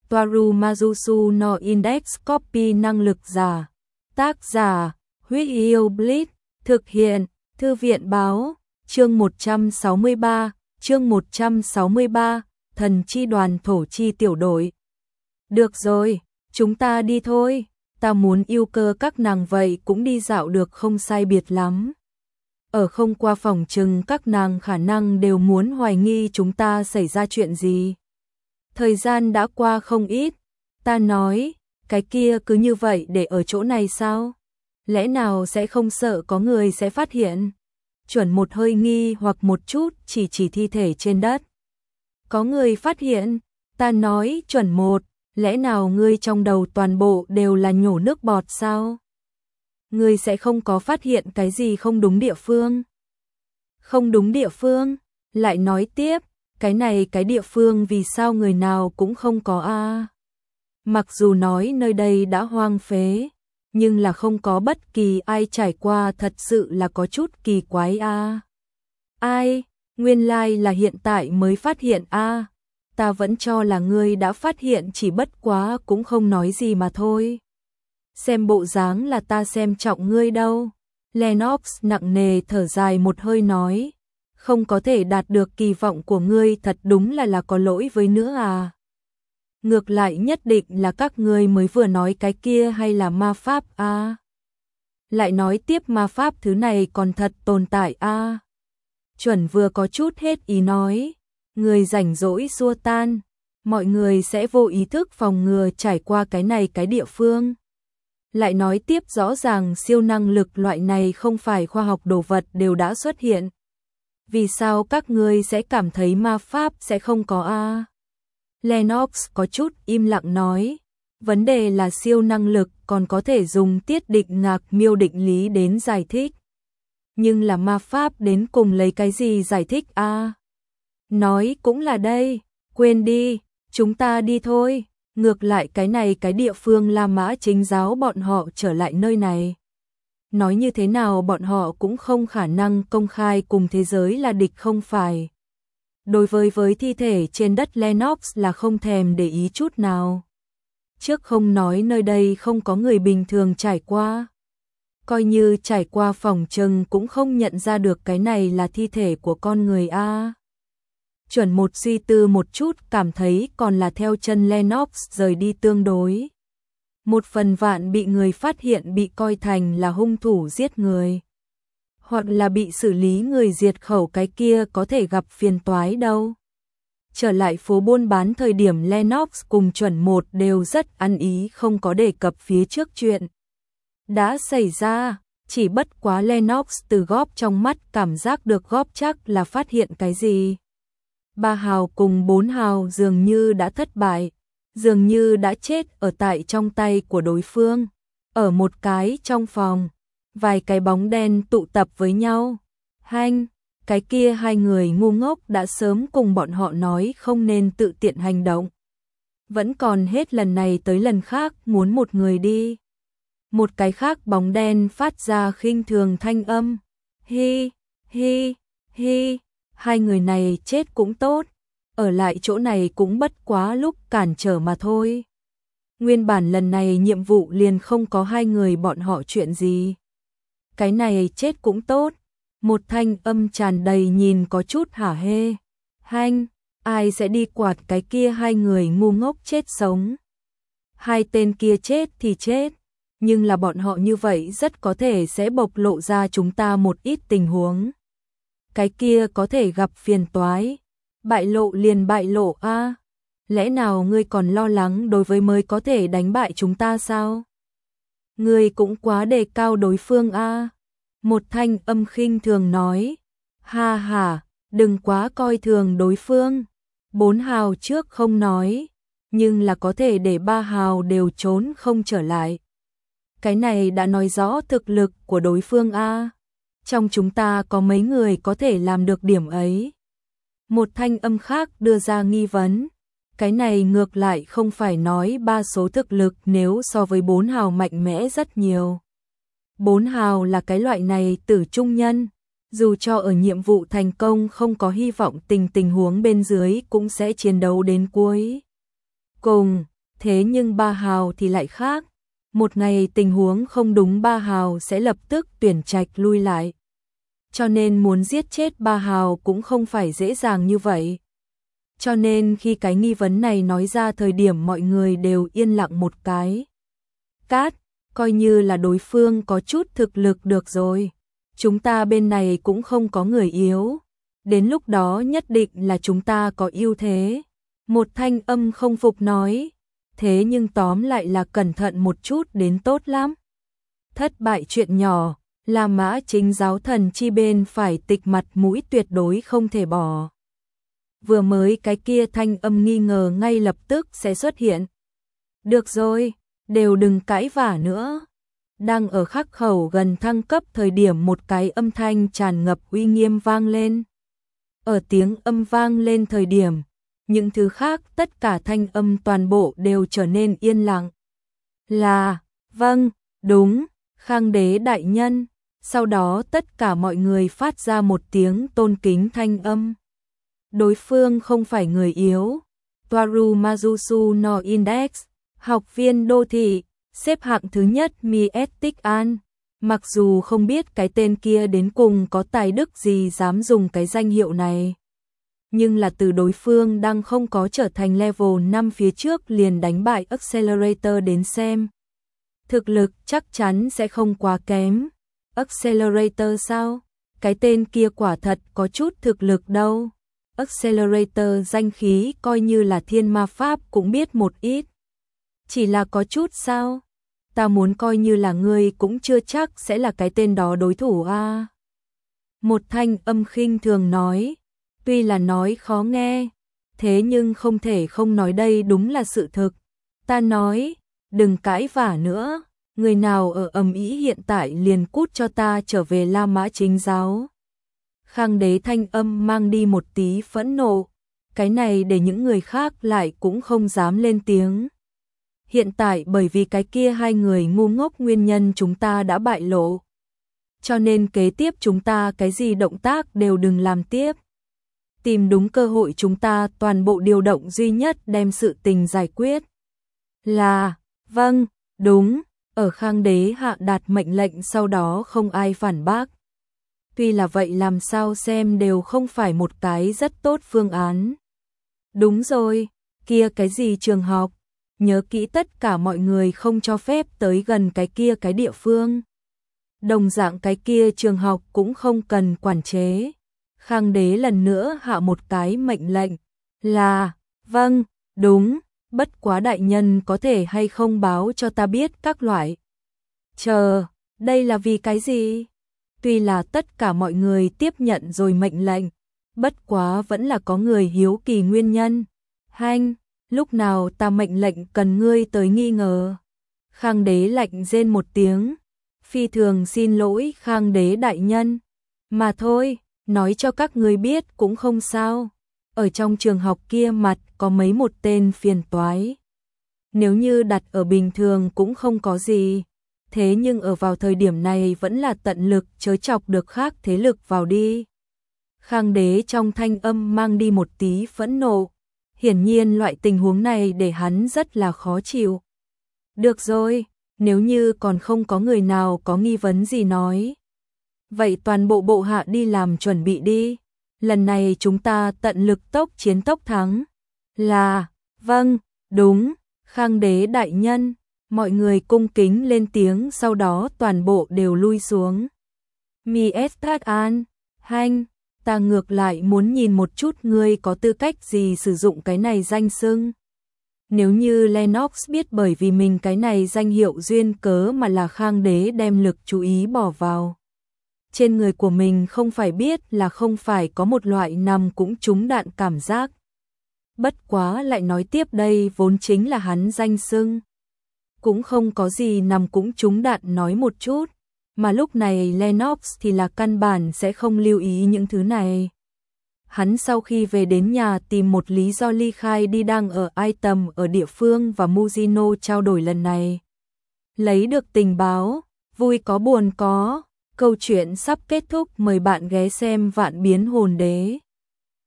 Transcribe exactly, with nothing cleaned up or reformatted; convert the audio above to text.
Toaru Majusu no Index Copy năng lực giả. Tác giả, Huyết Yêu Blitz, thực hiện, Thư viện báo, chương một trăm sáu mươi ba, chương một trăm sáu mươi ba, thần chi đoàn thổ chi tiểu đội. Được rồi, chúng ta đi thôi, ta muốn yêu cơ các nàng vậy cũng đi dạo được không sai biệt lắm. Ở không qua phòng trừng các nàng khả năng đều muốn hoài nghi chúng ta xảy ra chuyện gì. Thời gian đã qua không ít, ta nói, cái kia cứ như vậy để ở chỗ này sao? Lẽ nào sẽ không sợ có người sẽ phát hiện? Chuẩn một hơi nghi hoặc một chút chỉ chỉ thi thể trên đất. Có người phát hiện, ta nói chuẩn một, lẽ nào ngươi trong đầu toàn bộ đều là nhổ nước bọt sao? Ngươi sẽ không có phát hiện cái gì không đúng địa phương. Không đúng địa phương, lại nói tiếp, cái này cái địa phương vì sao người nào cũng không có a? À? Mặc dù nói nơi đây đã hoang phế, nhưng là không có bất kỳ ai trải qua thật sự là có chút kỳ quái a. À? Ai, nguyên lai là hiện tại mới phát hiện a. À? Ta vẫn cho là ngươi đã phát hiện chỉ bất quá cũng không nói gì mà thôi. Xem bộ dáng là ta xem trọng ngươi đâu. Lennox nặng nề thở dài một hơi nói, không có thể đạt được kỳ vọng của ngươi thật đúng là là có lỗi với nữa à. Ngược lại nhất định là các ngươi mới vừa nói cái kia hay là ma pháp a? À? Lại nói tiếp ma pháp thứ này còn thật tồn tại a? À? Chuẩn vừa có chút hết ý nói, người rảnh rỗi xua tan, mọi người sẽ vô ý thức phòng ngừa trải qua cái này cái địa phương. Lại nói tiếp rõ ràng siêu năng lực loại này không phải khoa học đồ vật đều đã xuất hiện. Vì sao các ngươi sẽ cảm thấy ma pháp sẽ không có a? À? Lennox có chút im lặng nói, vấn đề là siêu năng lực còn có thể dùng tiết định ngạc miêu định lý đến giải thích. Nhưng là ma pháp đến cùng lấy cái gì giải thích a? À? Nói cũng là đây, quên đi, chúng ta đi thôi. Ngược lại cái này cái địa phương La Mã chính giáo bọn họ trở lại nơi này. Nói như thế nào bọn họ cũng không khả năng công khai cùng thế giới là địch không phải. Đối với với thi thể trên đất Lennox là không thèm để ý chút nào. Trước không nói nơi đây không có người bình thường trải qua. Coi như trải qua phòng trừng cũng không nhận ra được cái này là thi thể của con người a. À. Chuẩn một suy tư một chút cảm thấy còn là theo chân Lennox rời đi tương đối. Một phần vạn bị người phát hiện bị coi thành là hung thủ giết người. Hoặc là bị xử lý người diệt khẩu cái kia có thể gặp phiền toái đâu. Trở lại phố buôn bán thời điểm Lennox cùng chuẩn một đều rất ăn ý không có đề cập phía trước chuyện. Đã xảy ra, chỉ bất quá Lennox từ góp trong mắt cảm giác được góp chắc là phát hiện cái gì. Ba hào cùng bốn hào dường như đã thất bại, dường như đã chết ở tại trong tay của đối phương. Ở một cái trong phòng, vài cái bóng đen tụ tập với nhau. Hanh, cái kia hai người ngu ngốc đã sớm cùng bọn họ nói không nên tự tiện hành động. Vẫn còn hết lần này tới lần khác muốn một người đi. Một cái khác bóng đen phát ra khinh thường thanh âm. Hi, hi, hi. Hai người này chết cũng tốt, ở lại chỗ này cũng bất quá lúc cản trở mà thôi. Nguyên bản lần này nhiệm vụ liền không có hai người bọn họ chuyện gì. Cái này chết cũng tốt, một thanh âm tràn đầy nhìn có chút hả hê. Hanh, ai sẽ đi quạt cái kia hai người ngu ngốc chết sống. Hai tên kia chết thì chết, nhưng là bọn họ như vậy rất có thể sẽ bộc lộ ra chúng ta một ít tình huống. Cái kia có thể gặp phiền toái, bại lộ liền bại lộ a. À? Lẽ nào ngươi còn lo lắng đối với mới có thể đánh bại chúng ta sao? Ngươi cũng quá đề cao đối phương a. À? Một thanh âm khinh thường nói, ha ha, đừng quá coi thường đối phương. Bốn hào trước không nói, nhưng là có thể để ba hào đều trốn không trở lại. Cái này đã nói rõ thực lực của đối phương a. À? Trong chúng ta có mấy người có thể làm được điểm ấy. Một thanh âm khác đưa ra nghi vấn. Cái này ngược lại không phải nói ba số thực lực nếu so với bốn hào mạnh mẽ rất nhiều. Bốn hào là cái loại này tử trung nhân. Dù cho ở nhiệm vụ thành công không có hy vọng tình tình huống bên dưới cũng sẽ chiến đấu đến cuối cùng. Thế nhưng Ba Hào thì lại khác. Một ngày tình huống không đúng Ba Hào sẽ lập tức tuyển trạch lui lại. Cho nên muốn giết chết Ba Hào cũng không phải dễ dàng như vậy. Cho nên khi cái nghi vấn này nói ra thời điểm mọi người đều yên lặng một cái. Cát, coi như là đối phương có chút thực lực được rồi. Chúng ta bên này cũng không có người yếu. Đến lúc đó nhất định là chúng ta có ưu thế. Một thanh âm không phục nói. Thế nhưng tóm lại là cẩn thận một chút đến tốt lắm. Thất bại chuyện nhỏ, La Mã Chính giáo thần chi bên phải tịch mặt mũi tuyệt đối không thể bỏ. Vừa mới cái kia thanh âm nghi ngờ ngay lập tức sẽ xuất hiện. Được rồi, đều đừng cãi vả nữa. Đang ở khắc khẩu gần thăng cấp thời điểm một cái âm thanh tràn ngập uy nghiêm vang lên. Ở tiếng âm vang lên thời điểm, những thứ khác tất cả thanh âm toàn bộ đều trở nên yên lặng. Là, vâng, đúng, Khang đế đại nhân. Sau đó tất cả mọi người phát ra một tiếng tôn kính thanh âm. Đối phương không phải người yếu. Toaru Mazusu no Index, học viên đô thị, xếp hạng thứ nhất Miestic An. Mặc dù không biết cái tên kia đến cùng có tài đức gì dám dùng cái danh hiệu này. Nhưng là từ đối phương đang không có trở thành level năm phía trước liền đánh bại Accelerator đến xem. Thực lực chắc chắn sẽ không quá kém. Accelerator sao? Cái tên kia quả thật có chút thực lực đâu. Accelerator danh khí coi như là thiên ma pháp cũng biết một ít. Chỉ là có chút sao? Ta muốn coi như là ngươi cũng chưa chắc sẽ là cái tên đó đối thủ a. À. Một thanh âm khinh thường nói, tuy là nói khó nghe, thế nhưng không thể không nói đây đúng là sự thực. Ta nói, đừng cãi vả nữa, người nào ở ầm ĩ hiện tại liền cút cho ta trở về La Mã Chính giáo. Khang đế thanh âm mang đi một tí phẫn nộ, cái này để những người khác lại cũng không dám lên tiếng. Hiện tại bởi vì cái kia hai người ngu ngốc nguyên nhân chúng ta đã bại lộ. Cho nên kế tiếp chúng ta cái gì động tác đều đừng làm tiếp. Tìm đúng cơ hội chúng ta toàn bộ điều động duy nhất đem sự tình giải quyết. Là, vâng, đúng, ở Khang đế hạ đạt mệnh lệnh sau đó không ai phản bác. Tuy là vậy làm sao xem đều không phải một cái rất tốt phương án. Đúng rồi, kia cái gì trường học, nhớ kỹ tất cả mọi người không cho phép tới gần cái kia cái địa phương. Đồng dạng cái kia trường học cũng không cần quản chế. Khang đế lần nữa hạ một cái mệnh lệnh. Là, vâng, đúng, bất quá đại nhân có thể hay không báo cho ta biết các loại. Chờ, đây là vì cái gì? Tuy là tất cả mọi người tiếp nhận rồi mệnh lệnh, bất quá vẫn là có người hiếu kỳ nguyên nhân. Hanh, lúc nào ta mệnh lệnh cần ngươi tới nghi ngờ. Khang đế lạnh rên một tiếng. Phi thường xin lỗi Khang đế đại nhân. Mà thôi, nói cho các ngươi biết cũng không sao. Ở trong trường học kia mặt có mấy một tên phiền toái. Nếu như đặt ở bình thường cũng không có gì. Thế nhưng ở vào thời điểm này vẫn là tận lực chớ chọc được khác thế lực vào đi. Khang đế trong thanh âm mang đi một tí phẫn nộ. Hiển nhiên loại tình huống này để hắn rất là khó chịu. Được rồi, nếu như còn không có người nào có nghi vấn gì nói. Vậy toàn bộ bộ hạ đi làm chuẩn bị đi. Lần này chúng ta tận lực tốc chiến tốc thắng. Là, vâng, đúng, Khang đế đại nhân. Mọi người cung kính lên tiếng sau đó toàn bộ đều lui xuống. Miestat An, Hanh, ta ngược lại muốn nhìn một chút ngươi có tư cách gì sử dụng cái này danh xưng. Nếu như Lennox biết bởi vì mình cái này danh hiệu duyên cớ mà là Khang đế đem lực chú ý bỏ vào. Trên người của mình không phải biết là không phải có một loại nằm cũng trúng đạn cảm giác. Bất quá lại nói tiếp đây vốn chính là hắn danh xưng. Cũng không có gì nằm cũng trúng đạn nói một chút. Mà lúc này Lennox thì là căn bản sẽ không lưu ý những thứ này. Hắn sau khi về đến nhà tìm một lý do ly khai đi đang ở item ở địa phương và Muzino trao đổi lần này. Lấy được tình báo, vui có buồn có, câu chuyện sắp kết thúc mời bạn ghé xem Vạn Biến Hồn Đế.